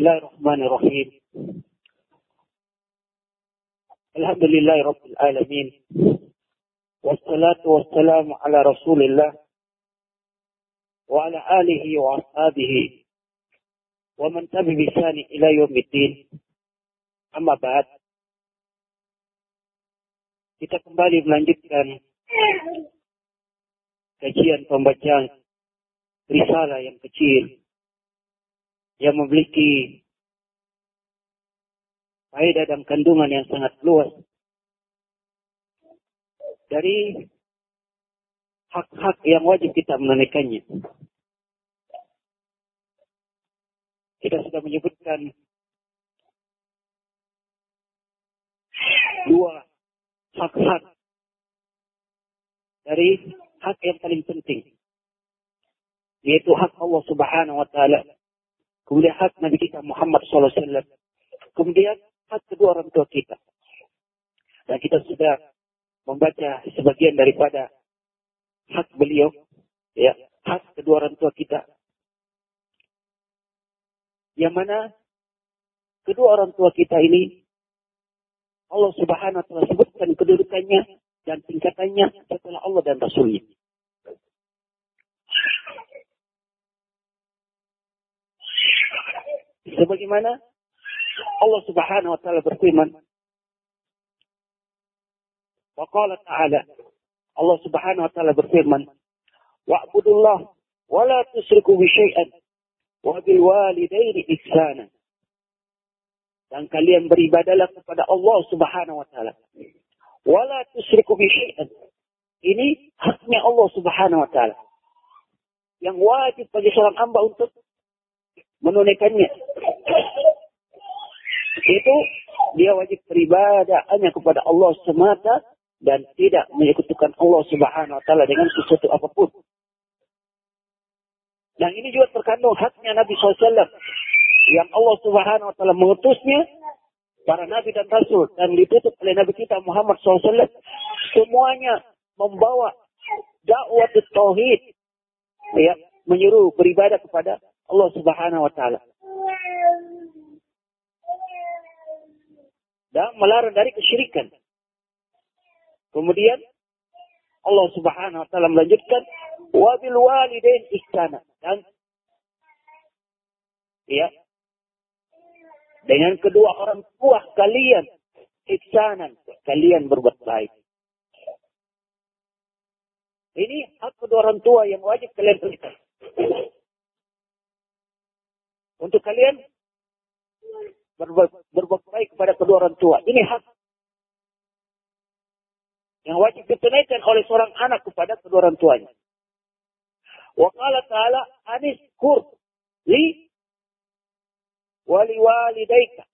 Bismillahirrahmanirrahim. Alhamdulillahirabbil alamin. Wassalatu wassalamu ala Rasulillah wa ala alihi wa ashabihi wa man tabi'a bi ihsan ila yaumiddin. Amma ba'd. Kita kembali melanjutkan kajian pembacaan risalah yang kecil yang memiliki faedah dan kandungan yang sangat luas dari hak-hak yang wajib kita menunaikannya. Kita sudah menyebutkan dua hak-hak dari hak yang paling penting, yaitu hak Allah Subhanahu wa Ta'ala, kemudian hak Nabi kita Muhammad SAW, kemudian hak kedua orang tua kita. Dan kita sudah membaca sebagian daripada hak beliau, ya, hak kedua orang tua kita, yang mana kedua orang tua kita ini Allah Subhanahu wa Ta'ala sebutkan kedudukannya dan tingkatannya setelah Allah dan Rasulnya. Sebagaimana Allah Subhanahu wa Ta'ala berfirman, wa qala ta'ala, Allah Subhanahu wa Ta'ala berfirman, wa'budullah wa la tusyriku bi syai'an wa bil walidaini ihsana. Dan kalian beribadalah kepada Allah Subhanahu wa Ta'ala. Wa la tusyriku bi syai'an. Ini haknya Allah Subhanahu wa Ta'ala, yang wajib bagi seorang hamba untuk menunaikannya. Itu dia wajib beribadah hanya kepada Allah semata dan tidak menyekutukan Allah Subhanahu wa Ta'ala dengan sesuatu apapun. Dan ini juga terkandung haknya Nabi SAW, yang Allah Subhanahu wa Ta'ala mengutusnya, para nabi dan rasul, dan ditutup oleh Nabi kita Muhammad SAW, semuanya membawa dakwah tauhid, ya, menyuruh beribadah kepada Allah Subhanahu wa Ta'ala dan melarang dari kesyirikan. Kemudian Allah Subhanahu wa Ta'ala melanjutkan wa bil walidain ihsana, dan ya, dengan kedua orang tua kalian ihsanan, kalian berbuat baik. Ini hak kedua orang tua yang wajib kalian berikan. Untuk kalian berbuat baik kepada kedua orang tua. Ini hak yang wajib ditunaikan oleh seorang anak kepada kedua orang tuanya. Wa qala ta'ala anishkur li wa li walidayka.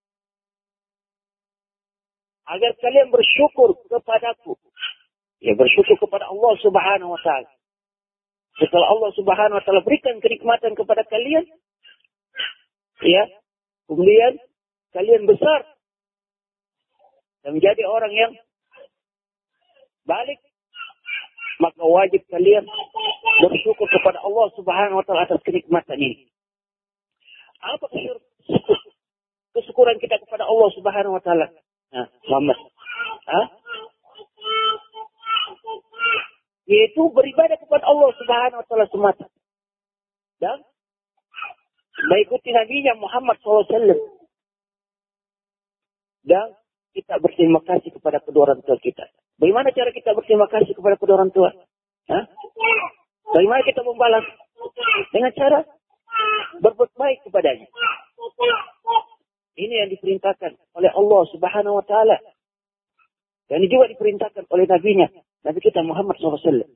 Agar kalian bersyukur kepadaku. Ya, bersyukur kepada Allah Subhanahu wa Ta'ala. Setelah Allah Subhanahu wa Ta'ala berikan kenikmatan kepada kalian, ya, kemudian kalian besar dan menjadi orang yang balik, maka wajib kalian bersyukur kepada Allah Subhanahu wa Ta'ala atas kenikmatan ini. Apa kesyukuran kita kepada Allah Subhanahu wa Ta'ala? Nah, selamat. Yaitu beribadah kepada Allah Subhanahu wa Ta'ala semata. Dan mengikuti Nabi Muhammad SAW. Dan kita berterima kasih kepada kedua orang tua kita. Bagaimana cara kita berterima kasih kepada kedua orang tua? Bagaimana kita membalas? Dengan cara berbuat baik kepadanya. Ini yang diperintahkan oleh Allah Subhanahu wa Ta'ala. Dan ini juga diperintahkan oleh Nabi-Nya, Nabi kita Muhammad SAW.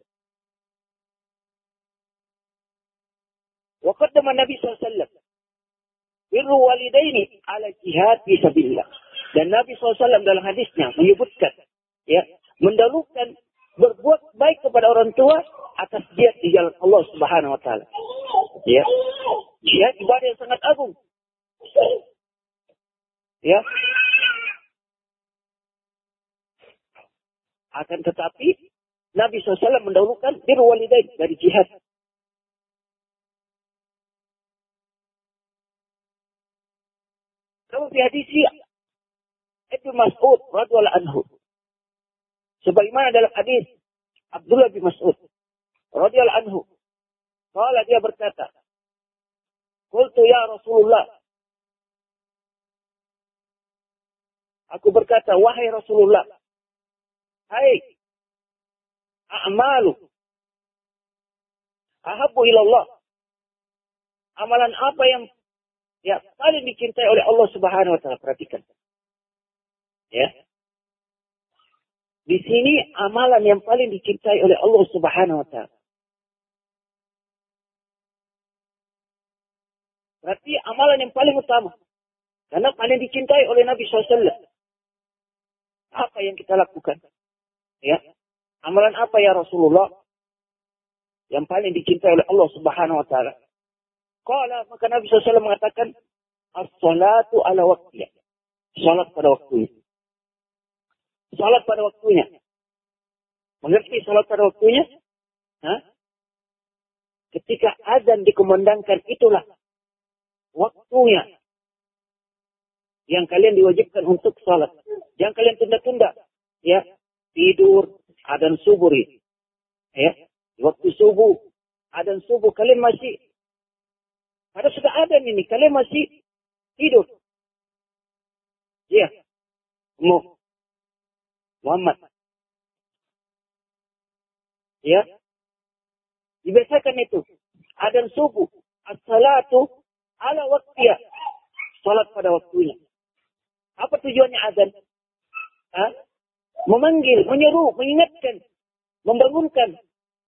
Wa qaddama Nabi SAW birru walidaini ala jihad fi sabilillah. Dan Nabi SAW dalam hadisnya menyebutkan, ya, mendahulukan berbuat baik kepada orang tua atas jihad di jalan Allah Subhanahu wa Ta'ala. Ya. Jihad ibadah yang sangat agung. Ya. Akan tetapi Nabi SAW mendahulukan birru walidain dari jihad. Wa fi hadisi Ibnu Mas'ud radhiyallahu anhu. Sebagaimana dalam hadis Abdullah bin Mas'ud radhiyallahu anhu. Qala, dia berkata, qultu ya Rasulullah. Aku berkata, wahai Rasulullah. Hai, a'malu ahabbu ilallah. Amalan apa yang paling dicintai oleh Allah Subhanahu wa taala? Perhatikan. Ya. Di sini amalan yang paling dicintai oleh Allah Subhanahu wa taala. Berarti amalan yang paling utama. Karena paling dicintai oleh Nabi SAW. Apa yang kita lakukan? Ya. Amalan apa ya Rasulullah? Yang paling dicintai oleh Allah Subhanahu wa taala. Qala, maka Nabi SAW mengatakan, as-salatu ala waqtiha. Salat pada waktunya. Salat pada waktunya. Mengerti salat pada waktunya? Hah? Ketika azan dikumandangkan, itulah waktunya yang kalian diwajibkan untuk salat. Jangan kalian tunda-tunda. Ya, tidur, adzan subuh. Ya, waktu subuh, adzan subuh kalian masih sudah adzan ini, kalian masih tidur. Ya, Muhammad. Ya, dibiasakan itu. Adzan subuh, as-salatu ala waqtiha. Salat pada waktunya. Apa tujuannya azan? Memanggil, menyeru, mengingatkan, membangunkan.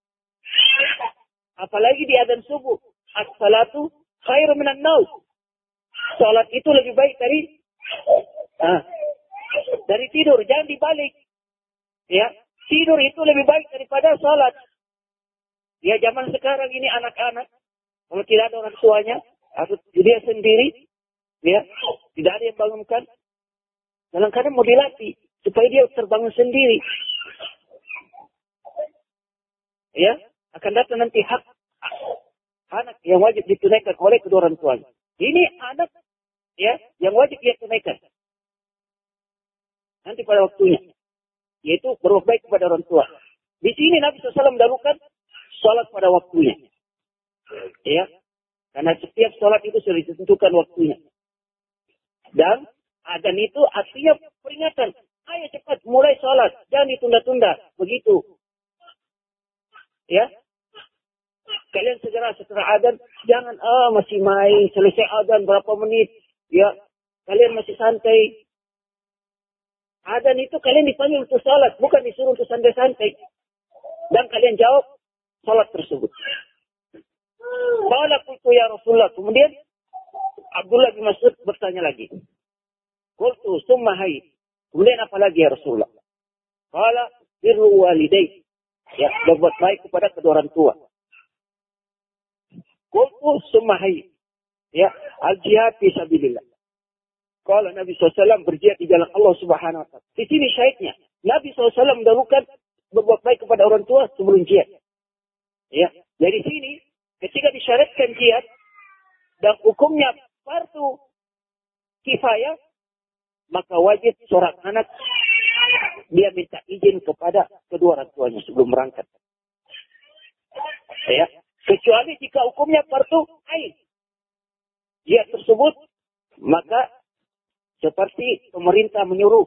Apalagi di azan subuh, as-salatu khairu minan naum. Salat itu lebih baik dari tidur. Jangan dibalik. Ya, tidur itu lebih baik daripada salat. Ya, zaman sekarang ini anak-anak, kalau tidak ada orang tuanya, atau dia sendiri, ya, tidak ada yang bangunkan. Kadang-kadang mau dilatih supaya dia terbangun sendiri. Ya, akan datang nanti hak anak yang wajib ditunaikan oleh kedua orang tuanya. Ini anak, ya, yang wajib dia tunaikan nanti pada waktunya, yaitu berbuat baik kepada orang tua. Di sini Nabi SAW mendahulukan salat pada waktunya. Ya, karena setiap salat itu sudah ditentukan waktunya. Dan adzan itu artinya peringatan. Ayo cepat mulai salat, jangan ditunda-tunda. Begitu. Ya. Kalian segera setelah adzan, jangan masih main, selesai adzan berapa menit. Ya. Kalian masih santai. Adzan itu kalian dipanggil untuk salat, bukan disuruh untuk santai-santai. Dan kalian jawab salat tersebut. Qala qultu ya Rasulullah. Kemudian Abdullah bin Mas'ud bertanya lagi. Qultu summa hay. Kemudian apa lagi ya Rasulullah? Qala birru walidayk. Ya, berbuat baik kepada kedua orang tua. Qultu summa hay. Ya, al-jihad fi sabilillah. Qala Nabi SAW berjihad di jalan Allah Subhanahu wa taala. Di sini syahidnya. Nabi SAW mendahulukan berbuat baik kepada orang tua sebelum jihad. Ya, dari sini ketika disyaratkan jihad dan hukumnya fardu kifayah, maka wajib seorang anak dia minta izin kepada kedua orang tuanya sebelum berangkat. Ya, kecuali jika hukumnya fardu ain. Jihad tersebut, maka seperti pemerintah menyuruh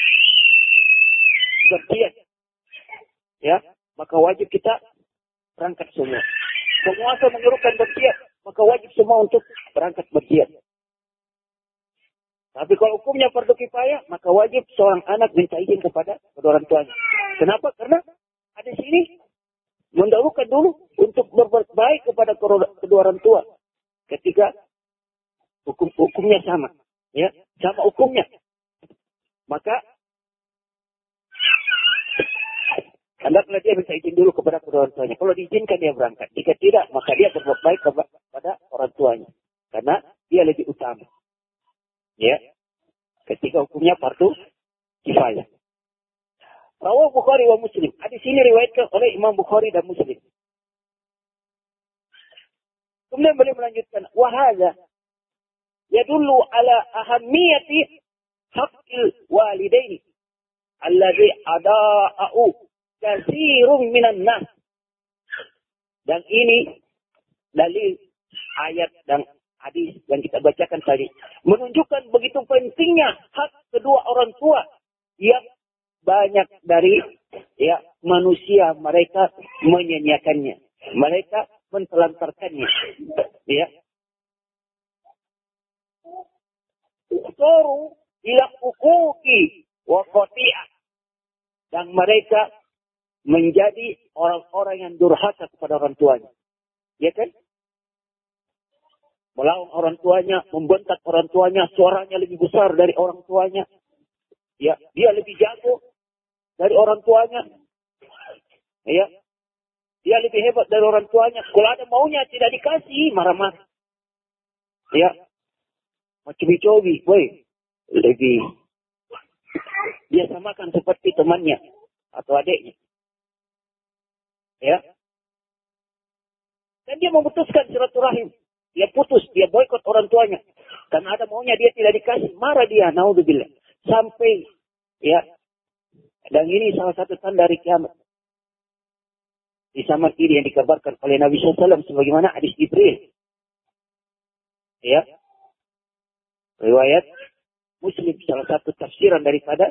berjihad, ya, maka wajib kita berangkat semua. Penguasa menyuruhkan berjihad, maka wajib semua untuk berangkat berjihad. Tapi kalau hukumnya fardu kifayah, maka wajib seorang anak minta izin kepada kedua orang tuanya. Kenapa? Karena ada sini mendahulukan dulu untuk berbuat baik kepada kedua orang tua. Ketika hukumnya sama, ya, sama hukumnya, maka hendaklah dia minta izin dulu kepada kedua orang tuanya. Kalau diizinkan dia berangkat. Jika tidak, maka dia berbuat baik kepada orang tuanya. Karena dia lebih utama. Ya, ketika hukumnya fardu kifayah. Rawah Bukhari wa Muslim. Hadis ini riwayatkan oleh Imam Bukhari dan Muslim. Kemudian beliau melanjutkan, wahada yadullu ala ahammiyati haqqil walidaini alladhi ada'u katsirun minan nas. Dan ini dalil ayat dan hadis yang kita bacakan tadi menunjukkan begitu pentingnya hak kedua orang tua yang banyak dari manusia mereka menyanyiakannya, mereka mentelantarkannya. Ya. Uqtaru ila uquqi wa qati'ah, dan mereka menjadi orang-orang yang durhaka kepada orang tuanya. Ya kan? Melawan orang tuanya, membentak orang tuanya, suaranya lebih besar dari orang tuanya. Ya, dia lebih jago dari orang tuanya. Ya. Dia lebih hebat dari orang tuanya. Kalau ada maunya tidak dikasih, marah-marah. Ya. Macam-macam, woi, lebih dia samakan seperti temannya atau adiknya. Ya. Dan dia memutuskan silaturahim. Dia putus, dia boikot orang tuanya. Karena ada maunya dia tidak dikasih, marah dia, naudzubillah. Sampai, ya. Dan ini salah satu tanda hari kiamat. Di zaman ini yang dikabarkan oleh Nabi SAW sebagaimana hadis Jibril. Ya. Riwayat Muslim, salah satu tafsiran daripada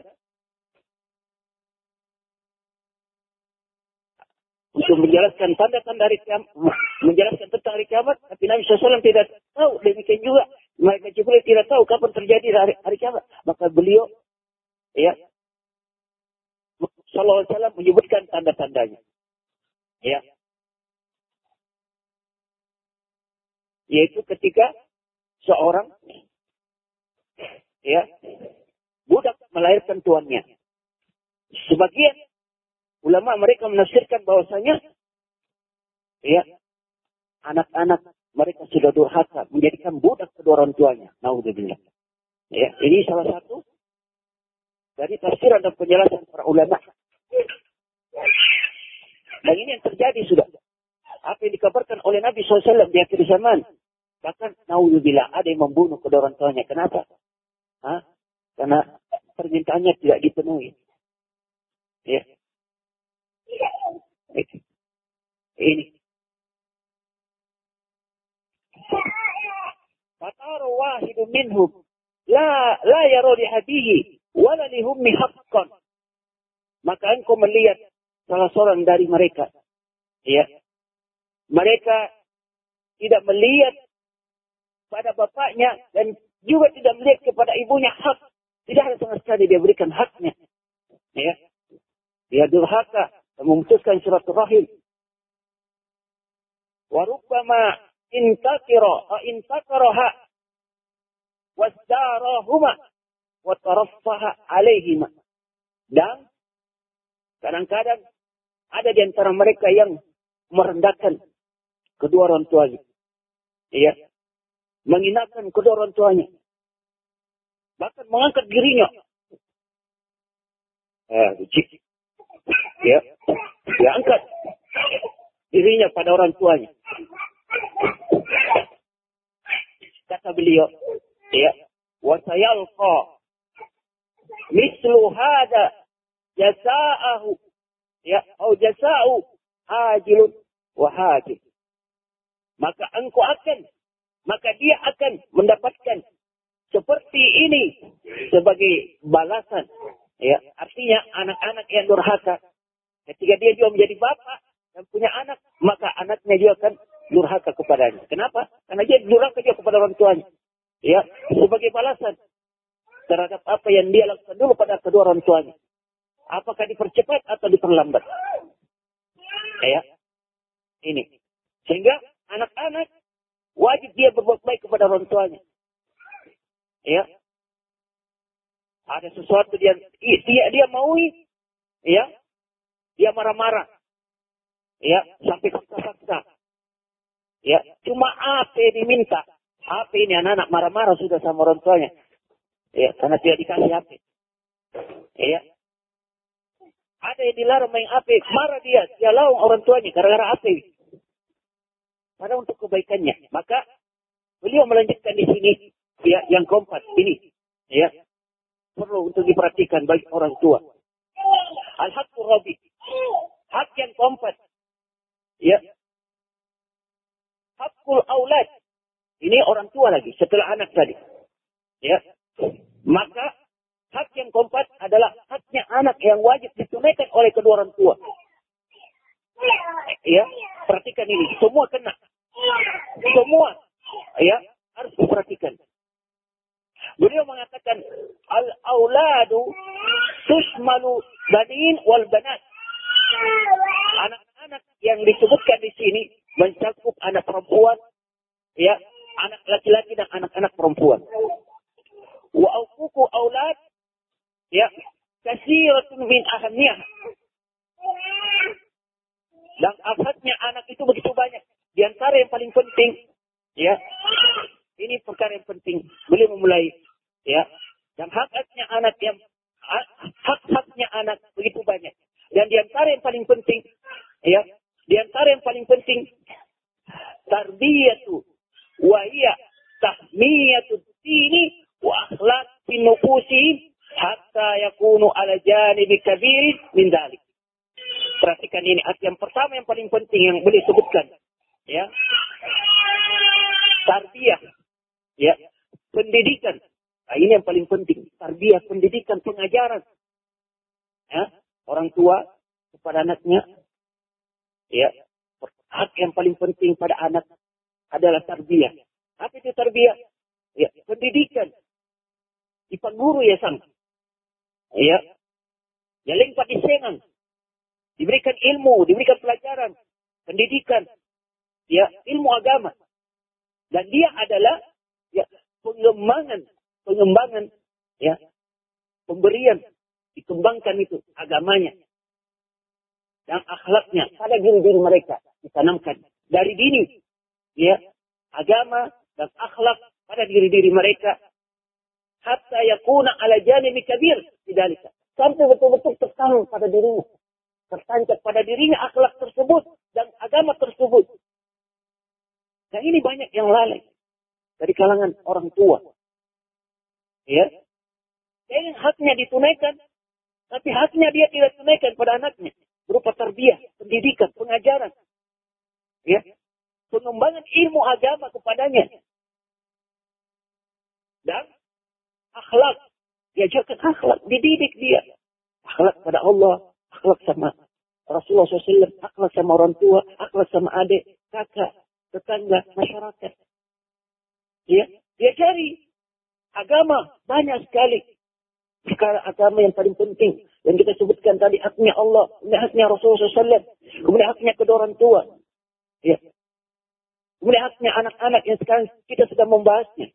untuk menjelaskan tanda-tanda hari kiamat, menjelaskan tentang hari kiamat, tapi Nabi SAW tidak tahu. Demikian juga mereka Jibril tidak tahu kapan terjadi hari kiamat. Maka beliau, ya, Sallallahu Alaihi Wasallam menyebutkan tanda-tandanya. Ya, yaitu ketika seorang, ya, budak melahirkan tuannya. Sebagian ulama mereka menafsirkan bahwasanya, ya, anak-anak mereka sudah durhaka menjadikan budak kedua orang tuanya. Naudzubillah. Ya, ini salah satu dari tafsiran dan penjelasan para ulama. Dan ini yang terjadi sudah. Apa yang dikabarkan oleh Nabi SAW di akhir zaman. Bahkan naudzubillah ada yang membunuh kedua orang tuanya. Kenapa? Karena permintaannya tidak dipenuhi. Ya. Ini. Fataru wahidu minhum la yara li hadihi wala li hummi haqqan. Maka engkau melihat salah seorang dari mereka, ya, mereka tidak melihat pada bapaknya dan juga tidak melihat kepada ibunya hak. Tidak ada sama sekali dia berikan haknya. Ya. Dia durhaka dan memutuskan silaturahim. Wa rubbama intakaraha wasdarahuma wa taraffaha alaihima. Dan kadang-kadang ada di antara mereka yang merendahkan kedua orang tuanya. Ya. Menghinakan kedua orang tuanya. Bahkan mengangkat dirinya. Ya. Dia angkat dirinya pada orang tuanya. Kata beliau, ya, wa sayalqa mislu hada jasa'ahu, ya, atau jasa'u hajilun wa hajil. Maka dia akan mendapatkan seperti ini sebagai balasan. Ya, artinya anak-anak yang durhaka, ketika dia juga menjadi bapak dan punya anak, maka anaknya juga akan durhaka kepadanya. Kenapa? Karena dia durhaka juga kepada orang tuanya. Ya, sebagai balasan terhadap apa yang dia lakukan dulu pada kedua orang tuanya. Apakah dipercepat atau diperlambat? Ya, ini. Sehingga anak-anak wajib dia berbuat baik kepada orang tuanya. Ya. Ada sesuatu dia maui, ya. Dia marah-marah. Ya, sampai paksa-paksa. Ya, cuma apa diminta. Apa ini anak-anak marah-marah sudah sama orang tuanya. Ya, karena tidak dikasih apa. Ya. Ada yang dilarang main apa, marah dia lawan orang tuanya gara-gara apa. Karena untuk kebaikannya. Maka beliau melanjutkan di sini Ya, yang keempat ini, ya, perlu untuk diperhatikan bagi orang tua. Al-haqqur rabi. Hak yang keempat. Ya. Haqqul aulad. Ini orang tua lagi setelah anak tadi. Ya. Maka hak yang keempat adalah haknya anak yang wajib ditunaikan oleh kedua orang tua. Ya, perhatikan ini. Semua kena. Semua, ya, harus diperhatikan. Beliau mengatakan al-auladu tushmalu banin wal banat. Anak-anak yang disebutkan di sini mencakup anak perempuan, ya, anak laki-laki dan anak-anak perempuan. Wa auququ aulad, ya, katsiratun min ahamiyah. Dan afatnya anak itu begitu banyak. Di antara yang paling penting, ya, ini perkara yang penting. Beliau memulai, ya, dan hak-haknya anak begitu banyak. Dan di antara yang paling penting, ya, di antara yang paling penting, tarbiyatu wa hiya tahmiyatu dini wa akhlaqi nufusi hatta yakunu ala janibi kabirin min dhalik. Perhatikan ini, yang pertama yang paling penting yang boleh sebutkan, ya, tarbiyah, ya, pendidikan. Nah, ini yang paling penting, tarbiyah, pendidikan, pengajaran, ya, orang tua kepada anaknya, ya, hak yang paling penting pada anak adalah tarbiyah. Apa itu tarbiyah? Ya, pendidikan. Ipang guru ya sang, ya, jaling patisengan, diberikan ilmu, diberikan pelajaran, pendidikan, ya, ilmu agama. Dan dia adalah, ya, pengembangan, ya, pemberian, dikembangkan itu agamanya dan akhlaknya pada diri mereka ditanamkan dari dini, ya, agama dan akhlak pada diri mereka hatta yakuna ala janibi kabir bidzalika, sampai betul-betul tertanam pada dirinya, tertancap pada dirinya akhlak tersebut dan agama tersebut. Nah, ini banyak yang lalai dari kalangan orang tua. Ya. Yang haknya ditunaikan, tapi haknya dia tidak tunaikan pada anaknya. Berupa tarbiyah, pendidikan, pengajaran. Ya. Pengembangan ilmu agama kepadanya. Dan akhlak. Diajarkan akhlak, dididik dia. Akhlak pada Allah, akhlak sama Rasulullah SAW, akhlak sama orang tua, akhlak sama adik, kakak, tetangga, masyarakat. Ya. Dia cari agama banyak sekali. Perkara agama yang paling penting yang kita sebutkan tadi, haknya Allah, haknya Rasulullah SAW, kemudian haknya kedua orang tua, ya, kemudian haknya anak-anak yang sekarang kita sedang membahasnya.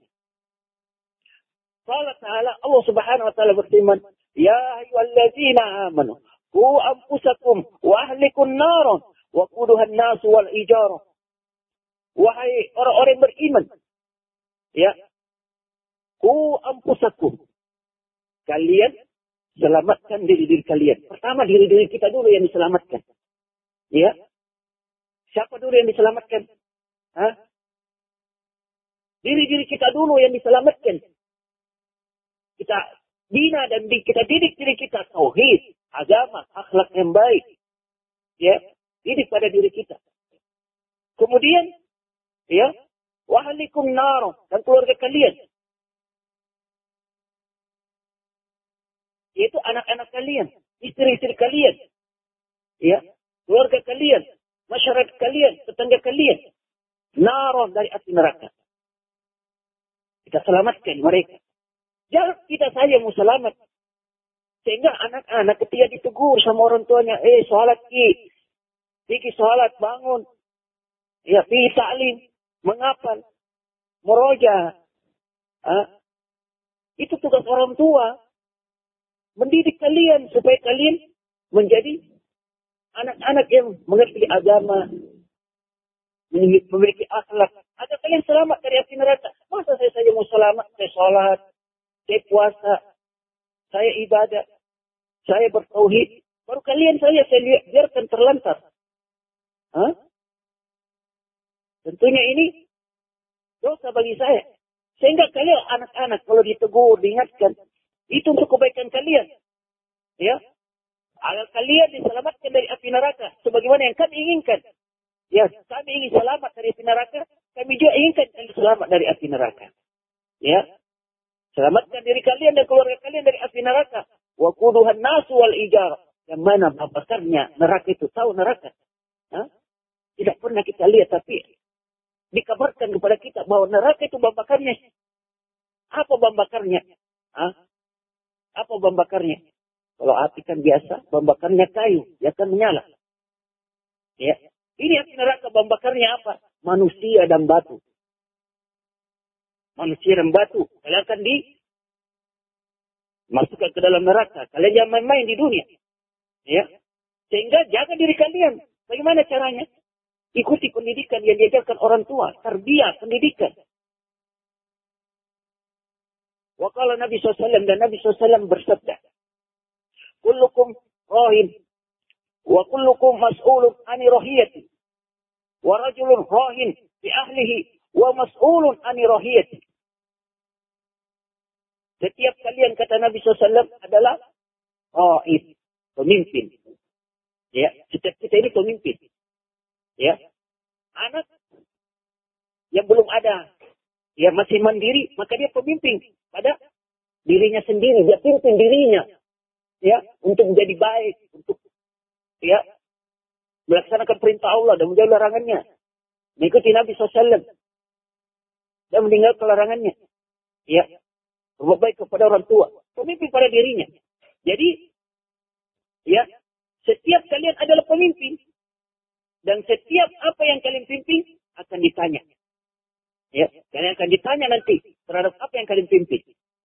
Allah Subhanahu Wa Taala berfirman, Ya ayyuhalladzina amanu qu anfusakum wa ahlikum naran wa quduhan nas wal ijarah. Wahai orang-orang beriman, ya, qu anfusakum, kalian selamatkan diri-diri kalian. Pertama diri-diri kita dulu yang diselamatkan. Ya. Siapa dulu yang diselamatkan? Hah? Diri-diri kita dulu yang diselamatkan. Kita bina dan kita didik diri kita tauhid, agama, akhlak yang baik. Ya, didik pada diri kita. Kemudian, ya, wa ahlikum nar, dan keluarga kalian. Yaitu anak-anak kalian, istri-istri kalian, ya, keluarga kalian, masyarakat kalian, tetangga kalian, naron dari api neraka. Kita selamatkan mereka. Jangan kita saja mau selamat. Sehingga anak-anak ketika ditegur sama orang tuanya, sholat ki sholat, bangun, ya, pi ta'lim, menghafal, meroja. Itu tugas orang tua. Mendidik kalian supaya kalian menjadi anak-anak yang mengerti agama, memiliki akhlak, agar kalian selamat dari api neraka. Masa saya saja mau selamat, saya sholat, saya puasa, saya ibadah, saya bertauhid, baru kalian saya biarkan terlantar. Tentunya ini dosa bagi saya. Sehingga kalian anak-anak kalau ditegur, diingatkan, itu untuk kebaikan kalian. Ya, agar kalian diselamatkan dari api neraka sebagaimana yang kami inginkan. Ya, kami ingin selamat dari api neraka, kami juga inginkan kalian selamat dari api neraka. Ya, selamatkan diri kalian dan keluarga kalian dari api neraka. Wa quduhan nasu wal ijarah. Yang mana bakarnya neraka itu, tahu neraka? Hah? Tidak pernah kita lihat, tapi dikabarkan kepada kita bahwa neraka itu bakarnya. Apa bakarnya? Hah? Apa bakarnya? Kalau api kan biasa, bakarnya kayu, dia akan menyala. Ya. Ini api neraka bakarnya apa? Manusia dan batu. Manusia dan batu. Kalian akan dimasukkan ke dalam neraka. Kalian jangan main-main di dunia. Ya. Sehingga jaga diri kalian. Bagaimana caranya? Ikuti pendidikan yang diajarkan orang tua. Tarbiyah, pendidikan. Waqala Nabi SAW dan Nabi SAW bersabda. Kullukum rahin. Wa kullukum mas'ulun ani rahiyati. Wa rajulun rahin fi ahlihi. Wa mas'ulun ani rahiyati. Setiap kalian, kata Nabi SAW, adalah rahin. Pemimpin. Ya, setiap kita ini pemimpin. Ya. Anak yang belum ada, ya masih mandiri, maka dia pemimpin pada dirinya sendiri, dia pimpin dirinya, ya, untuk menjadi baik, untuk ya melaksanakan perintah Allah dan menjauhi larangannya, mengikuti Nabi SAW dan meninggalkan larangannya, ya, berbuat baik kepada orang tua, pemimpin pada dirinya. Jadi, ya, setiap kalian adalah pemimpin dan setiap apa yang kalian pimpin akan ditanya. Ya, kalian akan ditanya nanti terhadap apa yang kalian pimpin.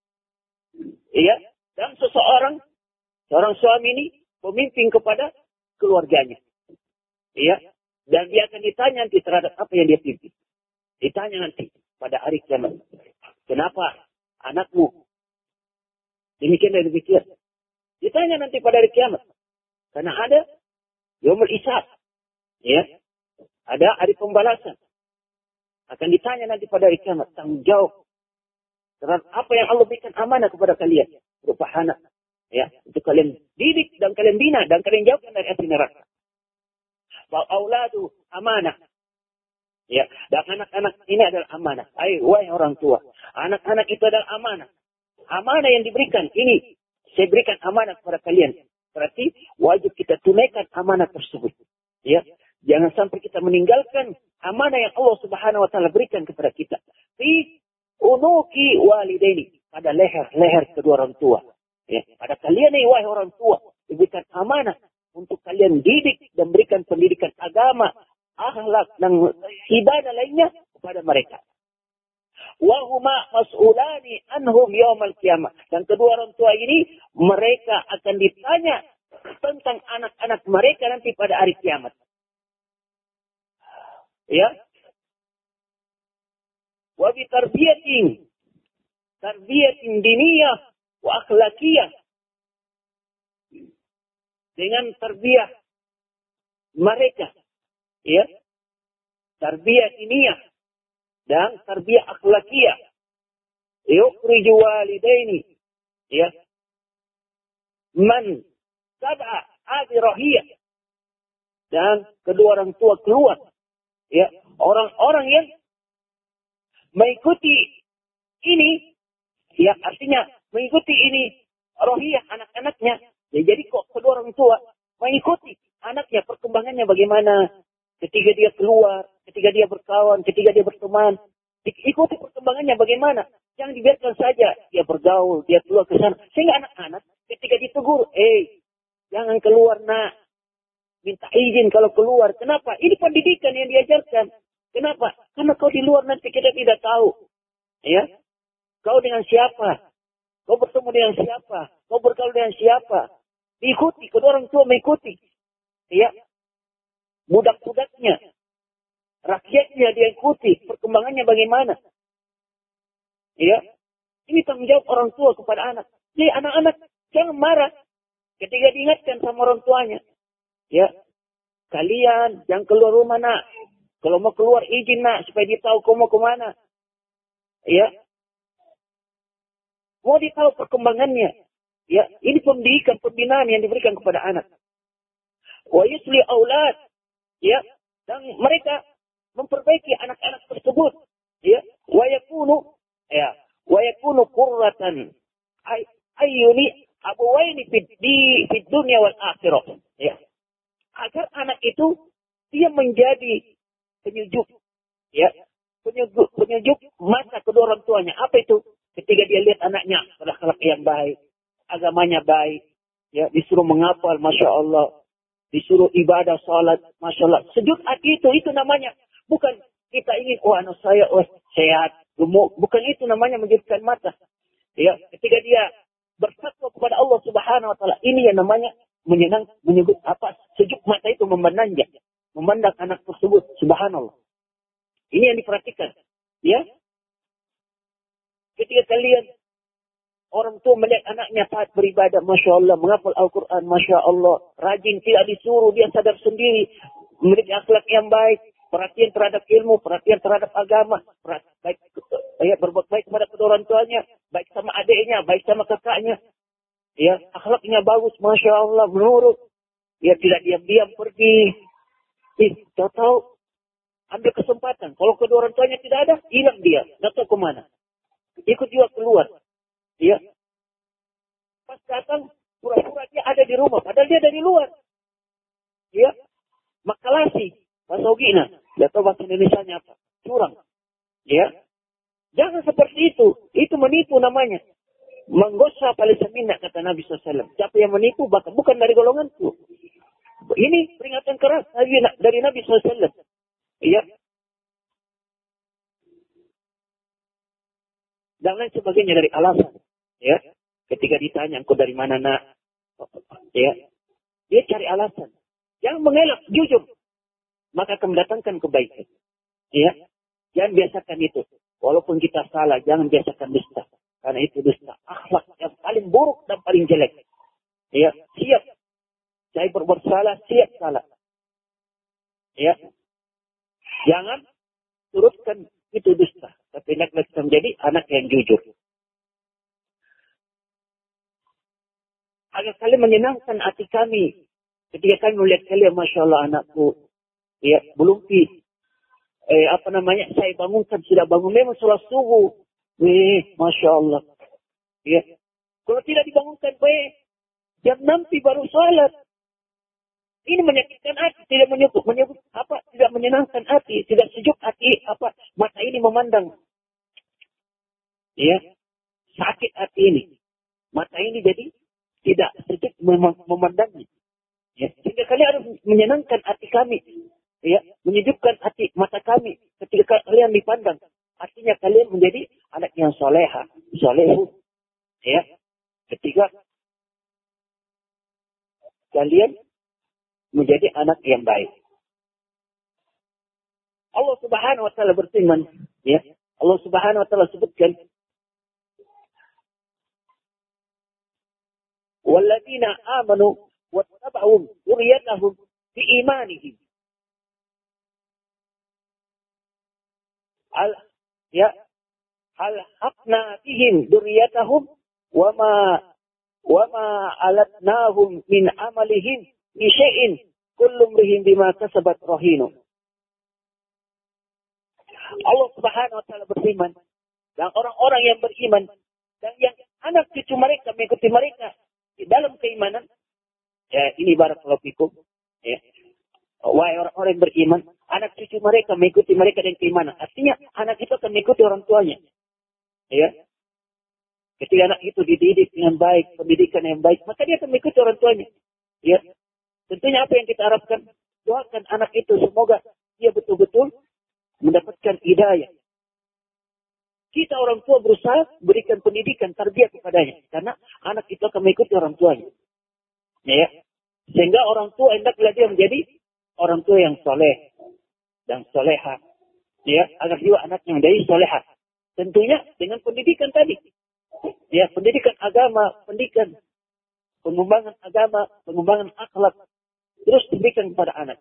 Ya, dan seorang suami ini pemimpin kepada keluarganya. Ya, dan dia akan ditanya nanti terhadap apa yang dia pimpin. Ditanya nanti pada hari kiamat. Kenapa anakmu demikian dan demikian? Ditanya nanti pada hari kiamat. Karena ada yaumul hisab. Ya, ada hari pembalasan. Akan ditanya nanti pada hari kiamat, tanggung jawab terhadap apa yang Allah berikan amanah kepada kalian berupa anak, ya, untuk kalian didik dan kalian bina dan kalian jauhkan dari api neraka. Bahwa auladu amanah, ya, dan anak-anak ini adalah amanah. Wahai orang tua, anak-anak itu adalah amanah. Amanah yang diberikan ini, saya berikan amanah kepada kalian. Berarti wajib kita tunaikan amanah tersebut. Ya, jangan sampai kita meninggalkan amanah yang Allah Subhanahu wa taala berikan kepada kita. Fi unuki walidaini, pada leher kedua orang tua. Ya, pada kalian nih wahai orang tua, diberikan amanah untuk kalian didik dan berikan pendidikan agama, akhlak dan ibadah lainnya kepada mereka. Wa huma mas'ulani anhum yaumal qiyamah. Dan kedua orang tua ini mereka akan ditanya tentang anak-anak mereka nanti pada hari kiamat. Ya. Wa bi tarbiyatin diniyah wa akhlakiyah. Dengan tarbiyah mereka, ya. Tarbiyah diniyah dan tarbiyah akhlakiyah. Yukhriju walidaini, ya. Man sab'a adirahiyah. Dan kedua orang tua keluar, ya, orang-orang yang mengikuti ini, ya, artinya mengikuti ini rohiyah anak-anaknya. Ya, jadi kok kedua orang tua mengikuti anaknya, perkembangannya bagaimana ketika dia keluar, ketika dia berkawan, ketika dia berteman, ikuti perkembangannya bagaimana. Jangan dibiarkan saja dia bergaul, dia keluar ke sana. Sehingga anak-anak ketika ditegur, jangan keluar nak, minta izin kalau keluar. Kenapa? Ini pendidikan yang diajarkan. Kenapa? Karena kau di luar nanti kita tidak tahu. Ya, kau dengan siapa? Kau bertemu dengan siapa? Kau bergaul dengan siapa? Diikuti, kedua orang tua mengikuti. Ya, budak-budaknya, rakyatnya dia ikuti, perkembangannya bagaimana? Ya, ini tanggung jawab orang tua kepada anak. Jadi anak-anak jangan marah ketika diingatkan sama orang tuanya. Ya, kalian jangan keluar rumah nak. Kalau mau keluar izin nak supaya dia tahu kau mau kemana. Ya, Mau ditahu perkembangannya. Ya, ini pendidikan, pembinaan yang diberikan kepada anak. Wa yusli aulad. Ya, dan mereka memperbaiki anak-anak tersebut. Ya, wa yakunu qurratan ayyuni abawaini fid dunya wal akhirah. Ya. Agar anak itu dia menjadi penyejuk, ya, penyejuk mata kedua orang tuanya. Apa itu? Ketika dia lihat anaknya berakhlak yang baik, agamanya baik, ya, disuruh menghafal, masya Allah, disuruh ibadah, salat, masya Allah. Sejuk hati itu namanya. Bukan kita ingin, anak saya sehat, gemuk. Bukan itu namanya menjadikan mata. Ya, ketika dia bertakwa kepada Allah Subhanahu wa taala, ini yang namanya menyebut apa? Sejuk mata itu memandang anak tersebut. Subhanallah. Ini yang diperhatikan. Ya. Ketika kalian orang tua melihat anaknya taat beribadah, masya Allah, menghafal Al-Quran, masya Allah, rajin, tidak disuruh, dia sadar sendiri, memiliki akhlak yang baik, perhatian terhadap ilmu, perhatian terhadap agama, berbuat baik kepada kedua orang tuanya, baik sama adiknya, baik sama kakaknya, ya, akhlaknya bagus, masya Allah, menurut, ya, tidak diam-diam pergi, tahu ambil kesempatan. Kalau kedua orang tuanya tidak ada, hilang dia, nggak tahu kemana, ikut juga keluar, ya, pas datang pura-pura dia ada di rumah, padahal dia dari luar, ya, makalasi, bahasa Ugina, nggak tahu bahasa Indonesianya apa, curang, ya, jangan seperti itu menipu namanya. Menggosa palisamina, kata Nabi SAW. Siapa yang menipu, bahkan bukan dari golonganku. Ini peringatan keras dari Nabi SAW. Ya. Dan lain sebagainya dari alasan. Ya. Ketika ditanya, engkau dari mana nak? Ya. Dia cari alasan. Jangan mengelak, jujur. Maka akan mendatangkan kebaikan. Ya. Jangan biasakan itu. Walaupun kita salah, jangan biasakan dusta. Karena itu dusta. Akhlak yang paling buruk dan paling jelek. Ya, siap. Saya berbuat salah, siap salah. Ya. Jangan turutkan itu dusta. Tapi hendaklah kita menjadi anak yang jujur. Agar kalian menyenangkan hati kami. Ketika kami melihat kalian, masya Allah anakku. Ya, belum saya bangunkan, sudah bangun memang sholat subuh. Masya Allah. Ya. Kalau tidak dibangunkan baik, jam 6 baru sholat. Ini menyakitkan hati, tidak tidak menyenangkan hati, tidak sejuk hati, mata ini memandang. Ya. Sakit hati ini. Mata ini jadi tidak sejuk memandangnya. Ya. Sehingga kalian harus menyenangkan hati kami. Ya, menyejukkan hati mata kami ketika kalian dipandang. Artinya kalian menjadi anak yang solehu. Ya, ketika kalian menjadi anak yang baik. Allah Subhanahu wa taala berfirman, ya. Allah Subhanahu wa taala sebutkan, "Walladzina amanu wattaba'u dzurriyyatahum biimanihim." Alhaqna bihim dzurriyyatahum wama alatnahum min amalihim bi syai'in kullu imrin bima kasabat rahinu. Allah Subhanahu wa taala berfirman, dan orang-orang yang beriman dan yang anak cucu mereka mengikuti mereka di dalam keimanan, ya, ini barakallahu fikum, ya. Wahai orang-orang yang beriman, anak cucu mereka mengikuti mereka dengan keimanan. Artinya anak itu akan mengikuti orang tuanya. Ya. Ketika anak itu dididik dengan baik, pendidikan yang baik, maka dia akan mengikuti orang tuanya. Ya. Tentunya apa yang kita harapkan, doakan anak itu semoga dia betul-betul mendapatkan hidayah. Kita orang tua berusaha berikan pendidikan, tarbiyah kepadanya, karena anak itu akan mengikuti orang tuanya. Ya. Sehingga orang tua hendaklah dia menjadi orang tua yang soleh dan soleha, ya, agar juga anaknya menjadi soleha. Tentunya dengan pendidikan tadi, ya, pendidikan agama, pendidikan pengembangan agama, pengembangan akhlak, terus diberikan kepada anak.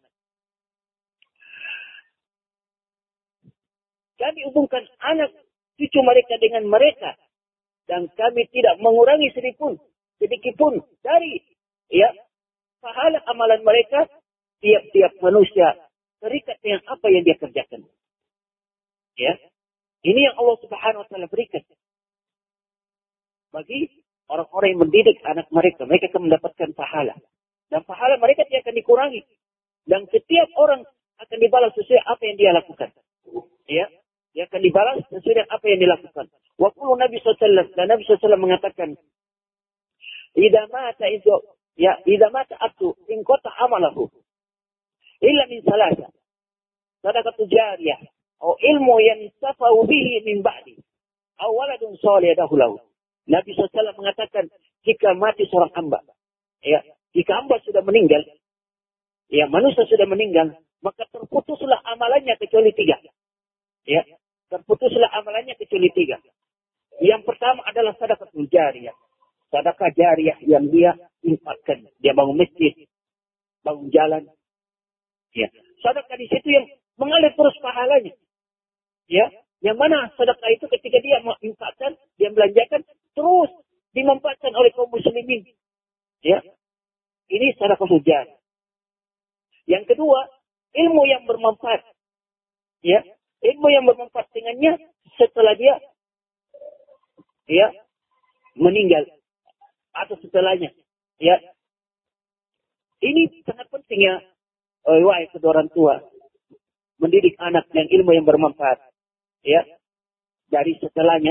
Jadi hubungkan anak cucu mereka dengan mereka, Dan kami tidak mengurangi sedikit pun dari ya pahala amalan mereka. Tiap-tiap manusia terikat dengan apa yang dia kerjakan. Ya, ini yang Allah Subhanahu Wa Taala berikan bagi orang-orang yang mendidik anak mereka. Mereka akan mendapatkan pahala dan pahala mereka tidak akan dikurangi. Dan setiap orang akan dibalas sesuai apa yang dia lakukan. Ya, dia akan dibalas sesuai dengan apa yang dilakukan. Waktu Nabi SAW dan Nabi SAW mengatakan, "Idza mata abdu in qata amalahu illa min salasa sadaqatu jariyah atau ilmu yantafa'u bihi min ba'di aw waladun salih lahu." Nabi SAW mengatakan, jika mati seorang hamba, ya, jika hamba sudah meninggal, ya, manusia sudah meninggal, maka terputuslah amalannya kecuali 3. Ya, terputuslah amalannya kecuali 3. Yang pertama adalah sedekah jariyah. Sedekah jariyah yang dia infakkan, dia bangun masjid, bangun jalan. Ya, sedekah di situ yang mengalir terus pahalanya. Ya, yang mana sedekah itu ketika dia menginfakkan, dia belanjakan, terus dimanfaatkan oleh kaum muslimin. Ya, ini sedekah jariyah. Yang kedua, ilmu yang bermanfaat. Ya, ilmu yang bermanfaat dengannya setelah dia ya meninggal atau setelahnya. Ya, ini sangat penting ya. Wahai kedua orang tua, mendidik anak yang ilmu yang bermanfaat, ya, dari setelahnya.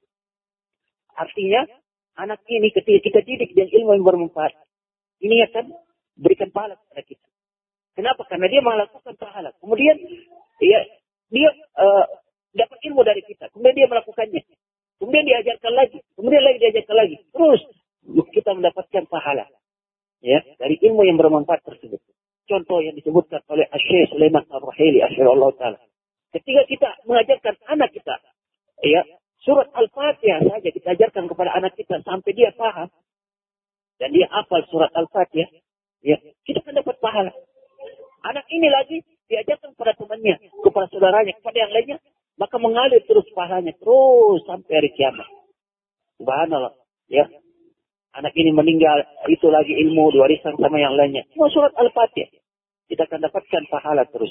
Artinya, anak ini ketika kita didik dengan ilmu yang bermanfaat, ini akan berikan pahala kepada kita. Kenapa? Karena dia melakukan pahala. Kemudian, ya, dia dapat ilmu dari kita. Kemudian dia melakukannya. Kemudian diajarkan lagi. Kemudian lagi diajarkan lagi. Terus kita mendapatkan pahala, ya, dari ilmu yang bermanfaat tersebut. Contoh yang disebutkan oleh Syekh Sulaiman Ar-Ruhaili Asyhadullah Ta'ala. Ketika kita mengajarkan anak kita, ya, surat Al-Fatihah saja kita ajarkan kepada anak kita sampai dia paham dan dia hafal surat Al-Fatihah, ya, kita akan dapat pahala. Anak ini lagi diajarkan kepada temannya, kepada saudaranya, kepada yang lainnya, maka mengalir terus pahalanya terus sampai hari kiamat. Subhanallah, ya. Anak ini meninggal, itu lagi ilmu diwariskan sama yang lainnya. Cuma surat Al-Fatihah. Kita akan dapatkan pahala terus.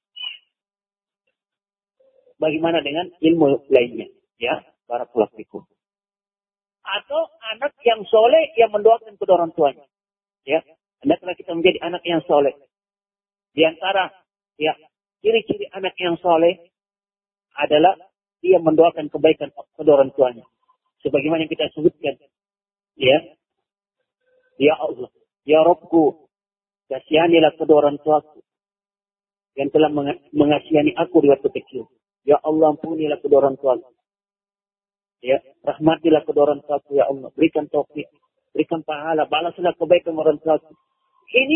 Bagaimana dengan ilmu lainnya? Ya, barakallahu fikum. Atau anak yang soleh yang mendoakan kedua orang tuanya. Ya, hendaklah kita menjadi anak yang soleh. Di antara ya ciri-ciri anak yang soleh adalah dia mendoakan kebaikan kedua orang tuanya. Sebagaimana yang kita sebutkan. Ya, ya Allah, ya Rabbku, kasihanilah kedua orang tuaku yang telah mengasihani aku di waktu kecil. Ya Allah, ampunilah kedua orang tuaku. Ya, rahmatilah kedua orang tuaku, ya Allah. Berikan taufik, berikan pahala, balaslah kebaikan orang tuaku. Ini,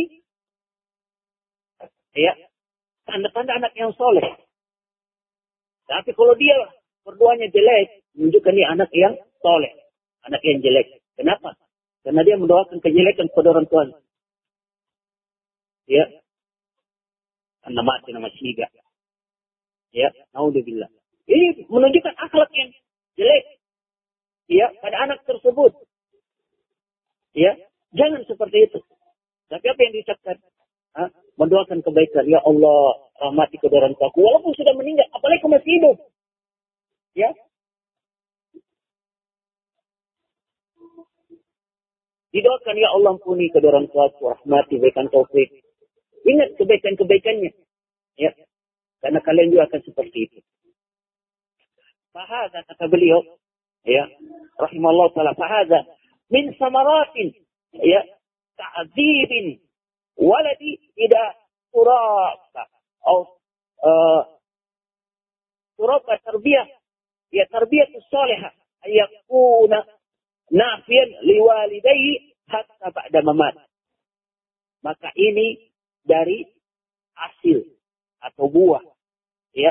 ya, tanda-tanda anak yang soleh. Tapi kalau dia berdoanya jelek, menunjukkan dia anak yang soleh, anak yang jelek. Kenapa? Karena dia mendoakan kejelekan kepada orang tuanya. Ya. Karena mati nama siga. Ya, naudzubillah. Ini menunjukkan akhlak yang jelek. Ya, pada anak tersebut. Ya, jangan seperti itu. Tapi apa yang diucapkan? Mendoakan kebaikan. Ya Allah, rahmati kedua orang tuaku. Walaupun sudah meninggal, apalagi masih hidup. Ya. Didoakan, ya Allah, ampuni kedua orang tuaku, rahmati, berikan taufik. Ingat kebaikan-kebaikannya. Ya. Karena kalian juga akan seperti itu. Fahadha, kata beliau, ya, rahimahullah ta'ala, fahadha min samaratin, ya, ta'adzibin waladi ida turabah, atau turabah tarbiyah, ya, tarbiyah salihah, ayakuna nafian liwalidayhi hatta ba'da mamat. Maka ini dari hasil atau buah, ya,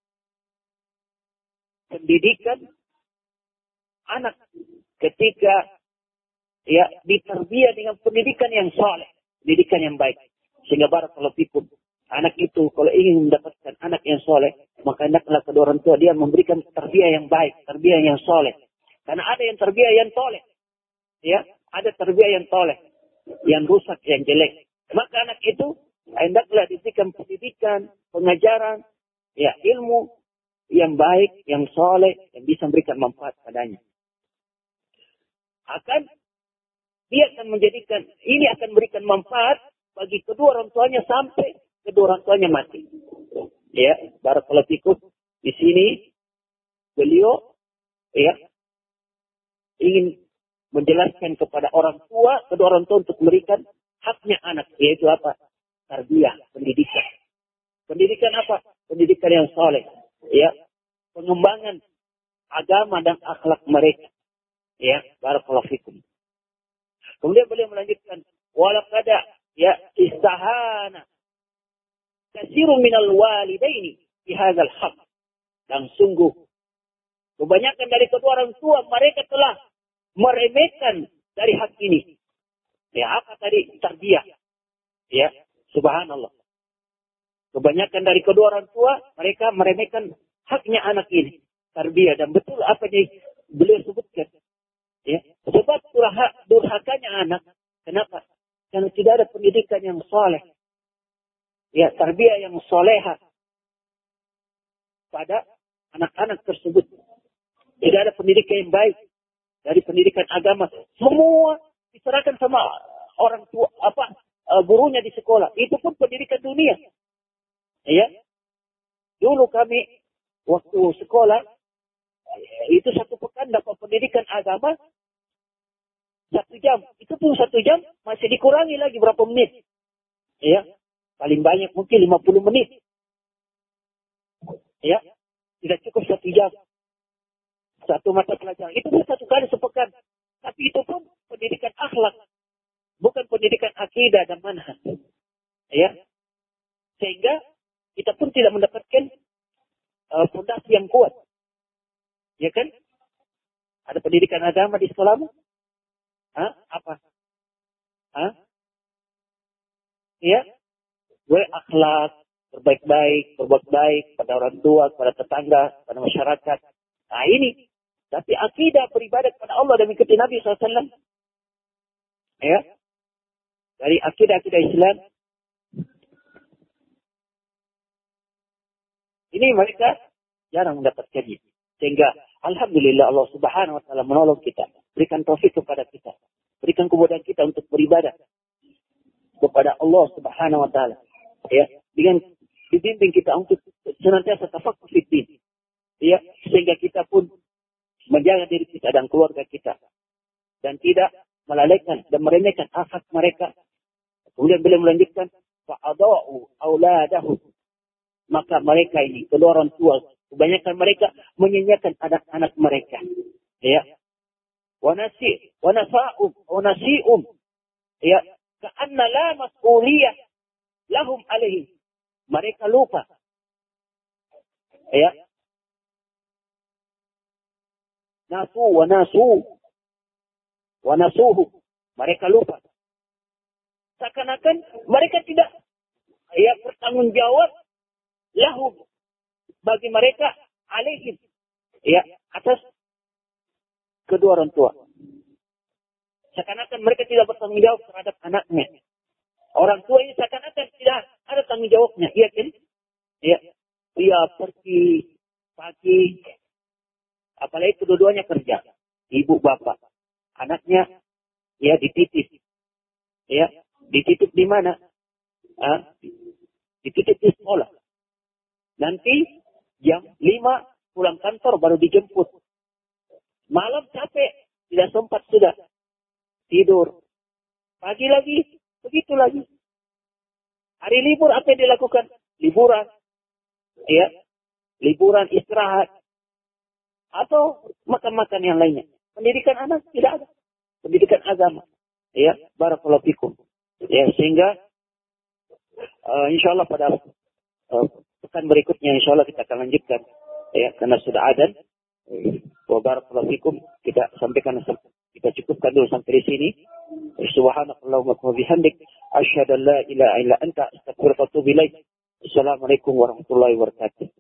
pendidikan anak ketika ya ditarbiyah dengan pendidikan yang saleh, pendidikan yang baik. Sehingga barakallahu fikum, anak itu kalau ingin mendapatkan anak yang saleh, maka hendaklah kedua orang tua dia memberikan tarbiyah yang baik, tarbiyah yang saleh. Karena ada yang terbiak yang toleh. Ya, ada terbiak yang toleh. Yang rusak, yang jelek. Maka anak itu hendaklah diberikan pendidikan, pengajaran, ya, ilmu yang baik, yang soleh, yang bisa memberikan manfaat padanya. Dia akan menjadikan, ini akan memberikan manfaat bagi kedua orang tuanya sampai kedua orang tuanya mati. Ya, barakallahu fikum. Di sini beliau ya ingin menjelaskan kepada orang tua, kedua orang tua untuk memberikan haknya anak, yaitu apa? Tarbiyah, pendidikan. Pendidikan apa? Pendidikan yang soleh. Ya, pengembangan agama dan akhlak mereka. Ya, barakallahu fikum. Kemudian beliau melanjutkan, walaqada ya istahana katsirun minal walidaini fi hadzal haqq. Dan sungguh kebanyakan dari kedua orang tua mereka telah meremehkan dari hak ini. Ya, apa tadi? Tarbiyah. Ya, subhanallah. Kebanyakan dari kedua orang tua mereka meremehkan haknya anak ini, tarbiyah. Dan betul apa yang beliau sebutkan. Ya, sebab durhakanya anak. Kenapa? Karena tidak ada pendidikan yang soleh. Ya, tarbiyah yang soleha pada anak-anak tersebut. Tidak ada pendidikan yang baik dari pendidikan agama. Semua diserahkan sama orang tua, gurunya di sekolah. Itu pun pendidikan dunia. Ya, dulu kami waktu sekolah itu 1 pekan dapat pendidikan agama 1 jam. Itu pun 1 jam masih dikurangi lagi berapa menit. Ya, paling banyak mungkin 50 menit. Ya, tidak cukup 1 jam. 1 mata pelajaran. Itu pun 1 kali sepekan. Tapi itu pun pendidikan akhlak. Bukan pendidikan akidah dan manhaj. Ya, sehingga kita pun tidak mendapatkan fondasi yang kuat. Ya kan? Ada pendidikan agama di sekolahmu? Apa? Ya, akhlak, berbaik-baik, berbuat baik pada orang tua, pada tetangga, pada masyarakat. Nah ini. Tapi akidah beribadah kepada Allah dan mengikuti Nabi SAW. Ya. Dari akidah-akidah Islam. Ini mereka jarang mendapatkannya. Sehingga alhamdulillah Allah Subhanahu wa taala menolong kita, berikan taufik kepada kita, berikan kemudahan kita untuk beribadah kepada Allah Subhanahu wa taala. Ya, dengan dibimbing kita untuk senantiasa tafaqquh fi din. Ya, sehingga kita pun menjaga diri kita dan keluarga kita dan tidak melalaikan dan meremehkan akhlak mereka. Kemudian beliau melanjutkan fa'adau auladahum. Maka mereka ini, kedua orang tua, kebanyakan mereka menyanyiakan anak-anak mereka. Ya. Wa nasi'um. Ya. Ka'anna la mas'uliyah lahum alaihi. Mereka lupa. Ya. Nasuhu. Mereka lupa. Seakan-akan mereka tidak bertanggung jawab lahum bagi mereka alaihim atas kedua orang tua. Seakan-akan mereka tidak bertanggung jawab terhadap anaknya. Orang tua ini seakan-akan tidak ada tanggung jawabnya. Iya kan? Iya pergi pagi, apalagi kedua-duanya kerja, ibu bapak, anaknya dititip. Ya, dititip di mana? Dititip di sekolah. Nanti jam 5 pulang kantor baru dijemput. Malam capek, tidak sempat sudah tidur. Pagi lagi, begitu lagi. Hari libur apa yang dilakukan? Liburan. Ya, liburan istirahat. Atau makan-makan yang lainnya. Pendidikan anak tidak ada. Pendidikan agama. Ya, barakallahu fikum. Ya, sehingga insyaallah pada pekan berikutnya insyaallah kita akan lanjutkan ya, karena sudah ada wa barakallahu fikum, kita sampaikan, kita cukupkan dulu sampai di sini. Subhanakallahumma wa bihamdik asyhadu an la ilaha illa anta astaghfiruka wa atubu ilaik. Assalamualaikum warahmatullahi wabarakatuh.